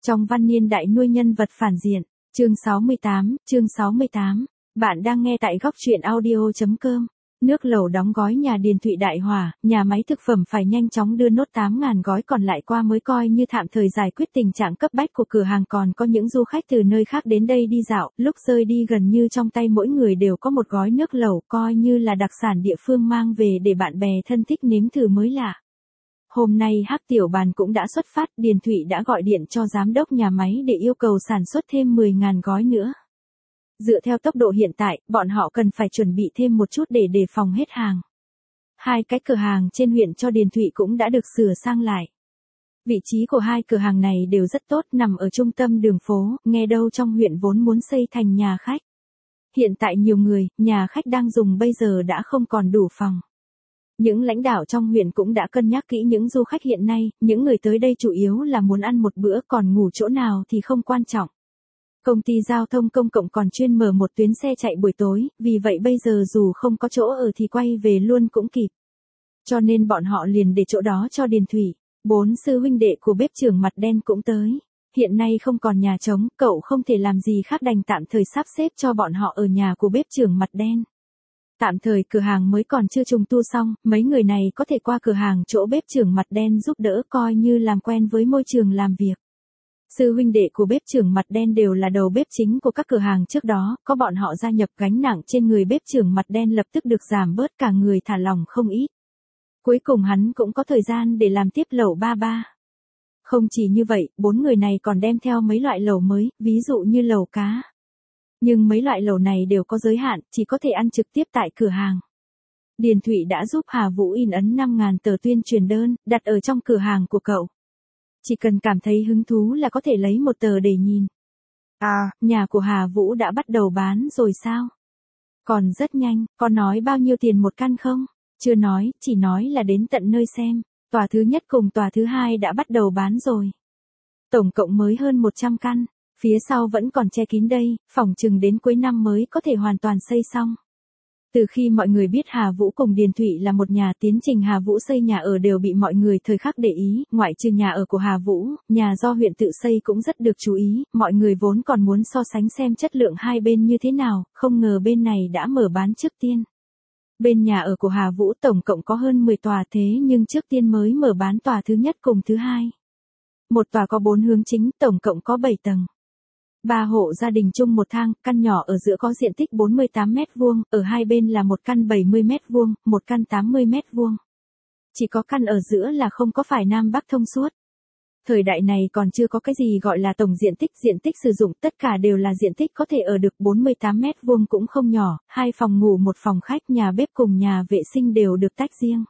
Trong văn niên đại nuôi nhân vật phản diện, chương 68. Bạn đang nghe tại góc truyện audio.com. Nước lẩu đóng gói nhà Điền Thụy đại hỏa, nhà máy thực phẩm phải nhanh chóng đưa nốt 8.000 gói còn lại qua mới coi như tạm thời giải quyết tình trạng cấp bách của cửa hàng. Còn có những du khách từ nơi khác đến đây đi dạo, lúc rơi đi gần như trong tay mỗi người đều có một gói nước lẩu, coi như là đặc sản địa phương mang về để bạn bè thân thích nếm thử mới lạ. Hôm nay Hắc Tiểu Bàn cũng đã xuất phát, Điền Thụy đã gọi điện cho giám đốc nhà máy để yêu cầu sản xuất thêm 10.000 gói nữa. Dựa theo tốc độ hiện tại, bọn họ cần phải chuẩn bị thêm một chút để đề phòng hết hàng. Hai cái cửa hàng trên huyện cho Điền Thụy cũng đã được sửa sang lại. Vị trí của hai cửa hàng này đều rất tốt, nằm ở trung tâm đường phố, nghe đâu trong huyện vốn muốn xây thành nhà khách. Hiện tại nhiều người, nhà khách đang dùng bây giờ đã không còn đủ phòng. Những lãnh đạo trong huyện cũng đã cân nhắc kỹ những du khách hiện nay, những người tới đây chủ yếu là muốn ăn một bữa, còn ngủ chỗ nào thì không quan trọng. Công ty giao thông công cộng còn chuyên mở một tuyến xe chạy buổi tối, vì vậy bây giờ dù không có chỗ ở thì quay về luôn cũng kịp. Cho nên bọn họ liền để chỗ đó cho Điền Thụy. 4 sư huynh đệ của bếp trưởng mặt đen cũng tới. Hiện nay không còn nhà trống, cậu không thể làm gì khác đành tạm thời sắp xếp cho bọn họ ở nhà của bếp trưởng mặt đen. Tạm thời cửa hàng mới còn chưa trùng tu xong, mấy người này có thể qua cửa hàng chỗ bếp trưởng mặt đen giúp đỡ, coi như làm quen với môi trường làm việc. Sư huynh đệ của bếp trưởng mặt đen đều là đầu bếp chính của các cửa hàng trước đó, có bọn họ gia nhập gánh nặng trên người bếp trưởng mặt đen lập tức được giảm bớt, cả người thả lỏng không ít. Cuối cùng hắn cũng có thời gian để làm tiếp lẩu ba ba. Không chỉ như vậy, 4 người này còn đem theo mấy loại lẩu mới, ví dụ như lẩu cá. Nhưng mấy loại lẩu này đều có giới hạn, chỉ có thể ăn trực tiếp tại cửa hàng. Điền Thụy đã giúp Hà Vũ in ấn 5.000 tờ tuyên truyền đơn, đặt ở trong cửa hàng của cậu. Chỉ cần cảm thấy hứng thú là có thể lấy một tờ để nhìn. À, nhà của Hà Vũ đã bắt đầu bán rồi sao? Còn rất nhanh, có nói bao nhiêu tiền một căn không? Chưa nói, chỉ nói là đến tận nơi xem. Tòa thứ nhất cùng tòa thứ hai đã bắt đầu bán rồi. Tổng cộng mới hơn 100 căn. Phía sau vẫn còn che kín đây, phỏng chừng đến cuối năm mới có thể hoàn toàn xây xong. Từ khi mọi người biết Hà Vũ cùng Điền Thụy là một nhà, tiến trình Hà Vũ xây nhà ở đều bị mọi người thời khắc để ý, ngoại trừ nhà ở của Hà Vũ, nhà do huyện tự xây cũng rất được chú ý, mọi người vốn còn muốn so sánh xem chất lượng hai bên như thế nào, không ngờ bên này đã mở bán trước tiên. Bên nhà ở của Hà Vũ tổng cộng có hơn 10 tòa, thế nhưng trước tiên mới mở bán tòa thứ nhất cùng thứ hai. Một tòa có 4 hướng chính, tổng cộng có 7 tầng. 3 hộ gia đình chung một thang, căn nhỏ ở giữa có diện tích 48 mét vuông, ở hai bên là một căn 70 mét vuông, một căn 80 mét vuông. Chỉ có căn ở giữa là không có phải Nam Bắc thông suốt. Thời đại này còn chưa có cái gì gọi là tổng diện tích sử dụng, tất cả đều là diện tích có thể ở được. 48 mét vuông cũng không nhỏ, 2 phòng ngủ, 1 phòng khách, nhà bếp cùng nhà vệ sinh đều được tách riêng.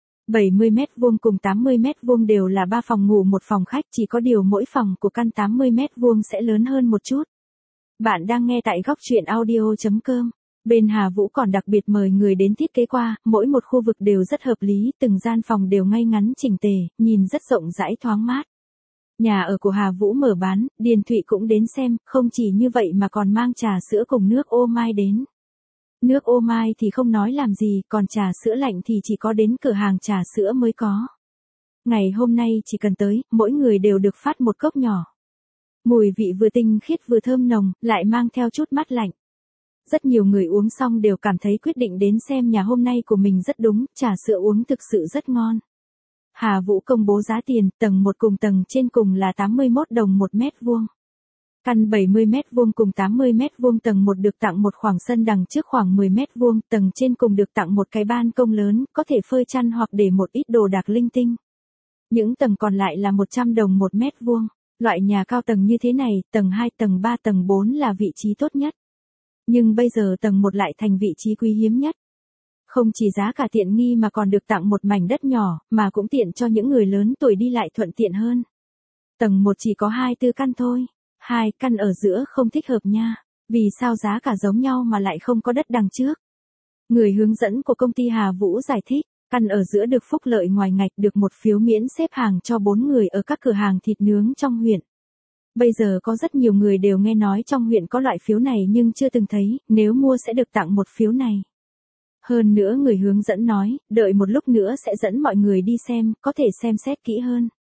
70 mét vuông cùng 80 mét vuông đều là 3 phòng ngủ 1 phòng khách, chỉ có điều mỗi phòng của căn 80 mét vuông sẽ lớn hơn một chút. Bạn đang nghe tại góc truyện audio.com. Bên Hà Vũ còn đặc biệt mời người đến thiết kế qua, mỗi một khu vực đều rất hợp lý, từng gian phòng đều ngay ngắn chỉnh tề, nhìn rất rộng rãi thoáng mát. Nhà ở của Hà Vũ mở bán, Điền Thụy cũng đến xem, không chỉ như vậy mà còn mang trà sữa cùng nước ô mai đến. Nước ô mai thì không nói làm gì, còn trà sữa lạnh thì chỉ có đến cửa hàng trà sữa mới có. Ngày hôm nay chỉ cần tới, mỗi người đều được phát một cốc nhỏ. Mùi vị vừa tinh khiết vừa thơm nồng, lại mang theo chút mát lạnh. Rất nhiều người uống xong đều cảm thấy quyết định đến xem nhà hôm nay của mình rất đúng, trà sữa uống thực sự rất ngon. Hà Vũ công bố giá tiền, tầng 1 cùng tầng trên cùng là 81 đồng 1 mét vuông. Căn 70 mét vuông cùng 80 mét vuông, tầng 1 được tặng một khoảng sân đằng trước khoảng 10 mét vuông, tầng trên cùng được tặng một cái ban công lớn, có thể phơi chăn hoặc để một ít đồ đạc linh tinh. Những tầng còn lại là 100 đồng 1 mét vuông. Loại nhà cao tầng như thế này, tầng 2, tầng 3, tầng 4 là vị trí tốt nhất. Nhưng bây giờ tầng 1 lại thành vị trí quý hiếm nhất. Không chỉ giá cả tiện nghi mà còn được tặng một mảnh đất nhỏ, mà cũng tiện cho những người lớn tuổi đi lại thuận tiện hơn. Tầng 1 chỉ có 24 căn thôi. 2 căn ở giữa không thích hợp nha. Vì sao giá cả giống nhau mà lại không có đất đằng trước? Người hướng dẫn của công ty Hà Vũ giải thích, căn ở giữa được phúc lợi ngoài ngạch, được một phiếu miễn xếp hàng cho 4 người ở các cửa hàng thịt nướng trong huyện. Bây giờ có rất nhiều người đều nghe nói trong huyện có loại phiếu này nhưng chưa từng thấy, nếu mua sẽ được tặng một phiếu này. Hơn nữa người hướng dẫn nói, đợi một lúc nữa sẽ dẫn mọi người đi xem, có thể xem xét kỹ hơn.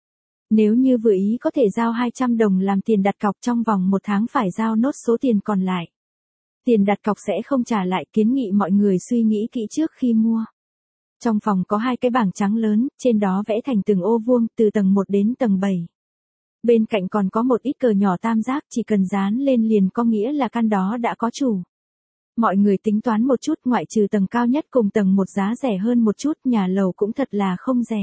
Nếu như vừa ý có thể giao 200 đồng làm tiền đặt cọc, trong vòng 1 tháng phải giao nốt số tiền còn lại. Tiền đặt cọc sẽ không trả lại, kiến nghị mọi người suy nghĩ kỹ trước khi mua. Trong phòng có 2 cái bảng trắng lớn, trên đó vẽ thành từng ô vuông, từ tầng 1 đến tầng 7. Bên cạnh còn có một ít cờ nhỏ tam giác, chỉ cần dán lên liền có nghĩa là căn đó đã có chủ. Mọi người tính toán một chút, ngoại trừ tầng cao nhất cùng tầng 1 giá rẻ hơn một chút, nhà lầu cũng thật là không rẻ.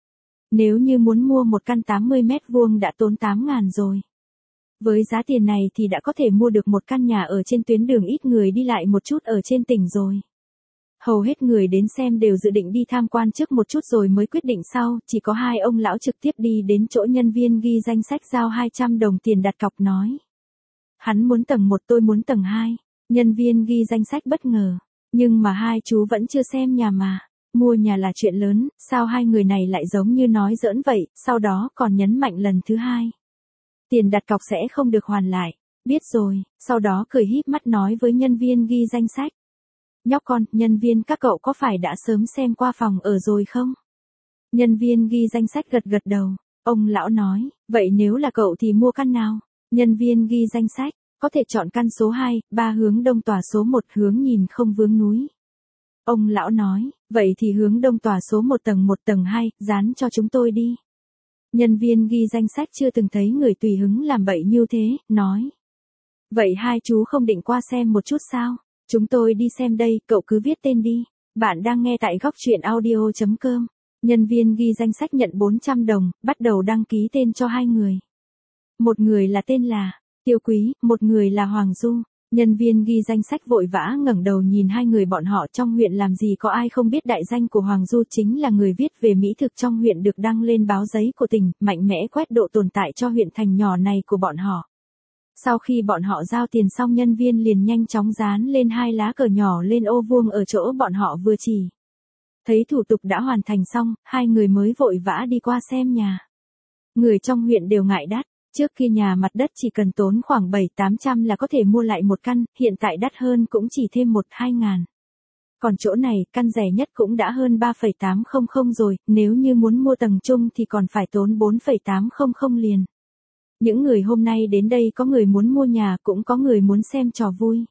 Nếu như muốn mua một căn 80 mét vuông đã tốn 8.000 rồi. Với giá tiền này thì đã có thể mua được một căn nhà ở trên tuyến đường ít người đi lại một chút ở trên tỉnh rồi. Hầu hết người đến xem đều dự định đi tham quan trước một chút rồi mới quyết định sau, chỉ có 2 ông lão trực tiếp đi đến chỗ nhân viên ghi danh sách giao 200 đồng tiền đặt cọc nói. Hắn muốn tầng 1, tôi muốn tầng 2. Nhân viên ghi danh sách bất ngờ. Nhưng mà 2 chú vẫn chưa xem nhà mà. Mua nhà là chuyện lớn, sao 2 người này lại giống như nói giỡn vậy, sau đó còn nhấn mạnh lần thứ 2. Tiền đặt cọc sẽ không được hoàn lại. Biết rồi, sau đó cười híp mắt nói với nhân viên ghi danh sách. Nhóc con, nhân viên các cậu có phải đã sớm xem qua phòng ở rồi không? Nhân viên ghi danh sách gật gật đầu. Ông lão nói, vậy nếu là cậu thì mua căn nào? Nhân viên ghi danh sách, có thể chọn căn số 2, 3 hướng đông tòa số 1 hướng nhìn không vướng núi. Ông lão nói, vậy thì hướng đông tòa số 1 tầng 2, dán cho chúng tôi đi. Nhân viên ghi danh sách chưa từng thấy người tùy hứng làm bậy như thế, nói. Vậy 2 chú không định qua xem một chút sao? Chúng tôi đi xem đây, cậu cứ viết tên đi. Bạn đang nghe tại góc truyện audio.com. Nhân viên ghi danh sách nhận 400 đồng, bắt đầu đăng ký tên cho 2 người. Một người là tên là Tiêu Quý, một người là Hoàng Du. Nhân viên ghi danh sách vội vã ngẩng đầu nhìn 2 người bọn họ, trong huyện làm gì có ai không biết đại danh của Hoàng Du, chính là người viết về mỹ thực trong huyện được đăng lên báo giấy của tỉnh, mạnh mẽ quét độ tồn tại cho huyện thành nhỏ này của bọn họ. Sau khi bọn họ giao tiền xong, nhân viên liền nhanh chóng dán lên 2 lá cờ nhỏ lên ô vuông ở chỗ bọn họ vừa chỉ. Thấy thủ tục đã hoàn thành xong, 2 người mới vội vã đi qua xem nhà. Người trong huyện đều ngại đắt. Trước kia nhà mặt đất chỉ cần tốn khoảng 700-800 là có thể mua lại một căn, hiện tại đắt hơn cũng chỉ thêm 1-2 ngàn. Còn chỗ này, căn rẻ nhất cũng đã hơn 3,800 rồi, nếu như muốn mua tầng trung thì còn phải tốn 4,800 liền. Những người hôm nay đến đây có người muốn mua nhà, cũng có người muốn xem trò vui.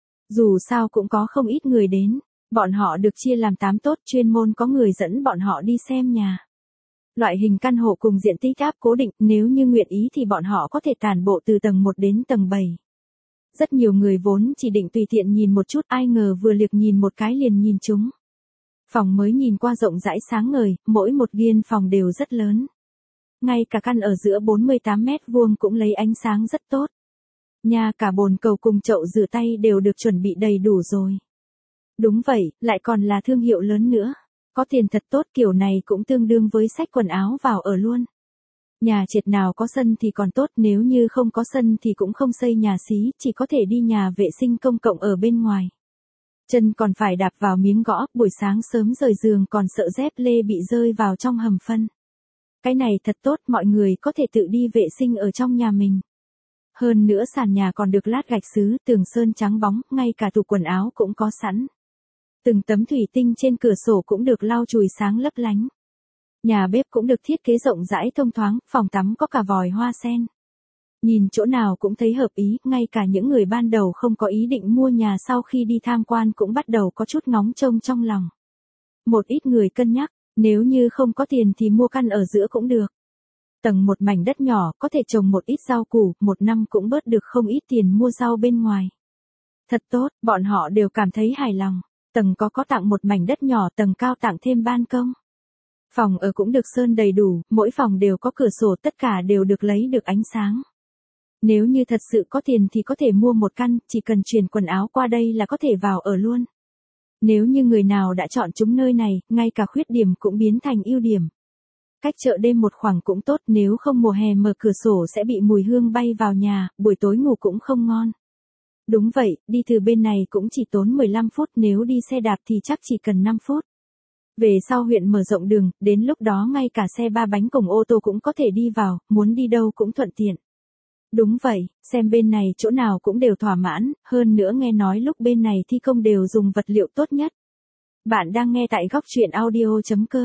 Dù sao cũng có không ít người đến, bọn họ được chia làm 8 tốt, chuyên môn có người dẫn bọn họ đi xem nhà. Loại hình căn hộ cùng diện tích áp cố định, nếu như nguyện ý thì bọn họ có thể tản bộ từ tầng 1 đến tầng 7. Rất nhiều người vốn chỉ định tùy tiện nhìn một chút, ai ngờ vừa liếc nhìn một cái liền nhìn chúng. Phòng mới nhìn qua rộng rãi sáng ngời, mỗi một gian phòng đều rất lớn. Ngay cả căn ở giữa 48 mét vuông cũng lấy ánh sáng rất tốt. Nhà cả bồn cầu cùng chậu rửa tay đều được chuẩn bị đầy đủ rồi. Đúng vậy, lại còn là thương hiệu lớn nữa. Có tiền thật tốt, kiểu này cũng tương đương với xách quần áo vào ở luôn. Nhà trệt nào có sân thì còn tốt, nếu như không có sân thì cũng không xây nhà xí, chỉ có thể đi nhà vệ sinh công cộng ở bên ngoài. Chân còn phải đạp vào miếng gõ, buổi sáng sớm rời giường còn sợ dép lê bị rơi vào trong hầm phân. Cái này thật tốt, mọi người có thể tự đi vệ sinh ở trong nhà mình. Hơn nữa sàn nhà còn được lát gạch sứ, tường sơn trắng bóng, ngay cả tủ quần áo cũng có sẵn. Từng tấm thủy tinh trên cửa sổ cũng được lau chùi sáng lấp lánh. Nhà bếp cũng được thiết kế rộng rãi thông thoáng, phòng tắm có cả vòi hoa sen. Nhìn chỗ nào cũng thấy hợp ý, ngay cả những người ban đầu không có ý định mua nhà sau khi đi tham quan cũng bắt đầu có chút ngóng trông trong lòng. Một ít người cân nhắc, nếu như không có tiền thì mua căn ở giữa cũng được. Tầng 1 mảnh đất nhỏ, có thể trồng một ít rau củ, một năm cũng bớt được không ít tiền mua rau bên ngoài. Thật tốt, bọn họ đều cảm thấy hài lòng. Tầng có tặng một mảnh đất nhỏ, tầng cao tặng thêm ban công. Phòng ở cũng được sơn đầy đủ, mỗi phòng đều có cửa sổ, tất cả đều được lấy được ánh sáng. Nếu như thật sự có tiền thì có thể mua một căn, chỉ cần chuyển quần áo qua đây là có thể vào ở luôn. Nếu như người nào đã chọn chúng nơi này, ngay cả khuyết điểm cũng biến thành ưu điểm. Cách chợ đêm một khoảng cũng tốt, nếu không mùa hè mở cửa sổ sẽ bị mùi hương bay vào nhà, buổi tối ngủ cũng không ngon. Đúng vậy, đi từ bên này cũng chỉ tốn 15 phút, nếu đi xe đạp thì chắc chỉ cần 5 phút. Về sau huyện mở rộng đường, đến lúc đó ngay cả xe 3 bánh cùng ô tô cũng có thể đi vào, muốn đi đâu cũng thuận tiện. Đúng vậy, xem bên này chỗ nào cũng đều thỏa mãn, hơn nữa nghe nói lúc bên này thi công đều dùng vật liệu tốt nhất. Bạn đang nghe tại góc truyện audio.com.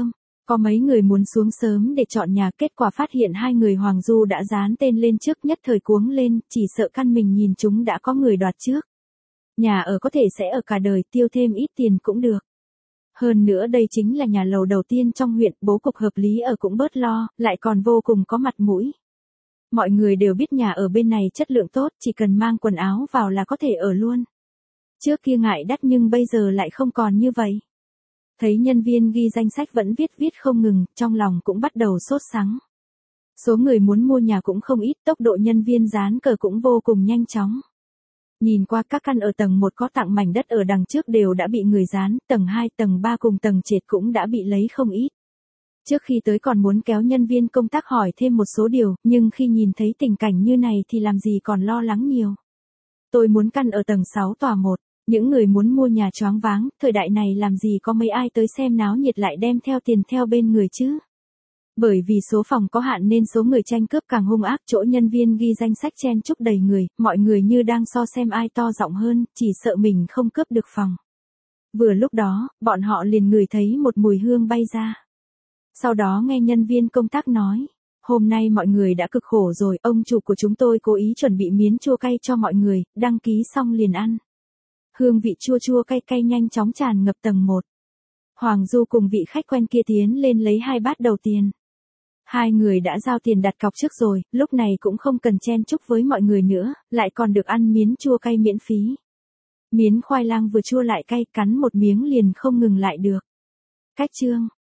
Có mấy người muốn xuống sớm để chọn nhà, kết quả phát hiện hai người Hoàng Du đã dán tên lên trước, nhất thời cuống lên, chỉ sợ căn mình nhìn chúng đã có người đoạt trước. Nhà ở có thể sẽ ở cả đời, tiêu thêm ít tiền cũng được. Hơn nữa đây chính là nhà lầu đầu tiên trong huyện, bố cục hợp lý ở cũng bớt lo, lại còn vô cùng có mặt mũi. Mọi người đều biết nhà ở bên này chất lượng tốt, chỉ cần mang quần áo vào là có thể ở luôn. Trước kia ngại đắt nhưng bây giờ lại không còn như vậy. Thấy nhân viên ghi danh sách vẫn viết không ngừng, trong lòng cũng bắt đầu sốt sắng. Số người muốn mua nhà cũng không ít, tốc độ nhân viên dán cờ cũng vô cùng nhanh chóng. Nhìn qua các căn ở tầng 1 có tặng mảnh đất ở đằng trước đều đã bị người dán, tầng 2, tầng 3 cùng tầng trệt cũng đã bị lấy không ít. Trước khi tới còn muốn kéo nhân viên công tác hỏi thêm một số điều, nhưng khi nhìn thấy tình cảnh như này thì làm gì còn lo lắng nhiều. Tôi muốn căn ở tầng 6 tòa 1, những người muốn mua nhà choáng váng, thời đại này làm gì có mấy ai tới xem náo nhiệt lại đem theo tiền theo bên người chứ. Bởi vì số phòng có hạn nên số người tranh cướp càng hung ác, chỗ nhân viên ghi danh sách chen chúc đầy người, mọi người như đang so xem ai to giọng hơn, chỉ sợ mình không cướp được phòng. Vừa lúc đó, bọn họ liền ngửi thấy một mùi hương bay ra. Sau đó nghe nhân viên công tác nói, hôm nay mọi người đã cực khổ rồi, ông chủ của chúng tôi cố ý chuẩn bị miến chua cay cho mọi người, đăng ký xong liền ăn. Hương vị chua chua cay cay nhanh chóng tràn ngập tầng 1. Hoàng Du cùng vị khách quen kia tiến lên lấy 2 bát đầu tiền. Hai người đã giao tiền đặt cọc trước rồi, lúc này cũng không cần chen chúc với mọi người nữa, lại còn được ăn miến chua cay miễn phí. Miến khoai lang vừa chua lại cay, cắn một miếng liền không ngừng lại được. Cách chương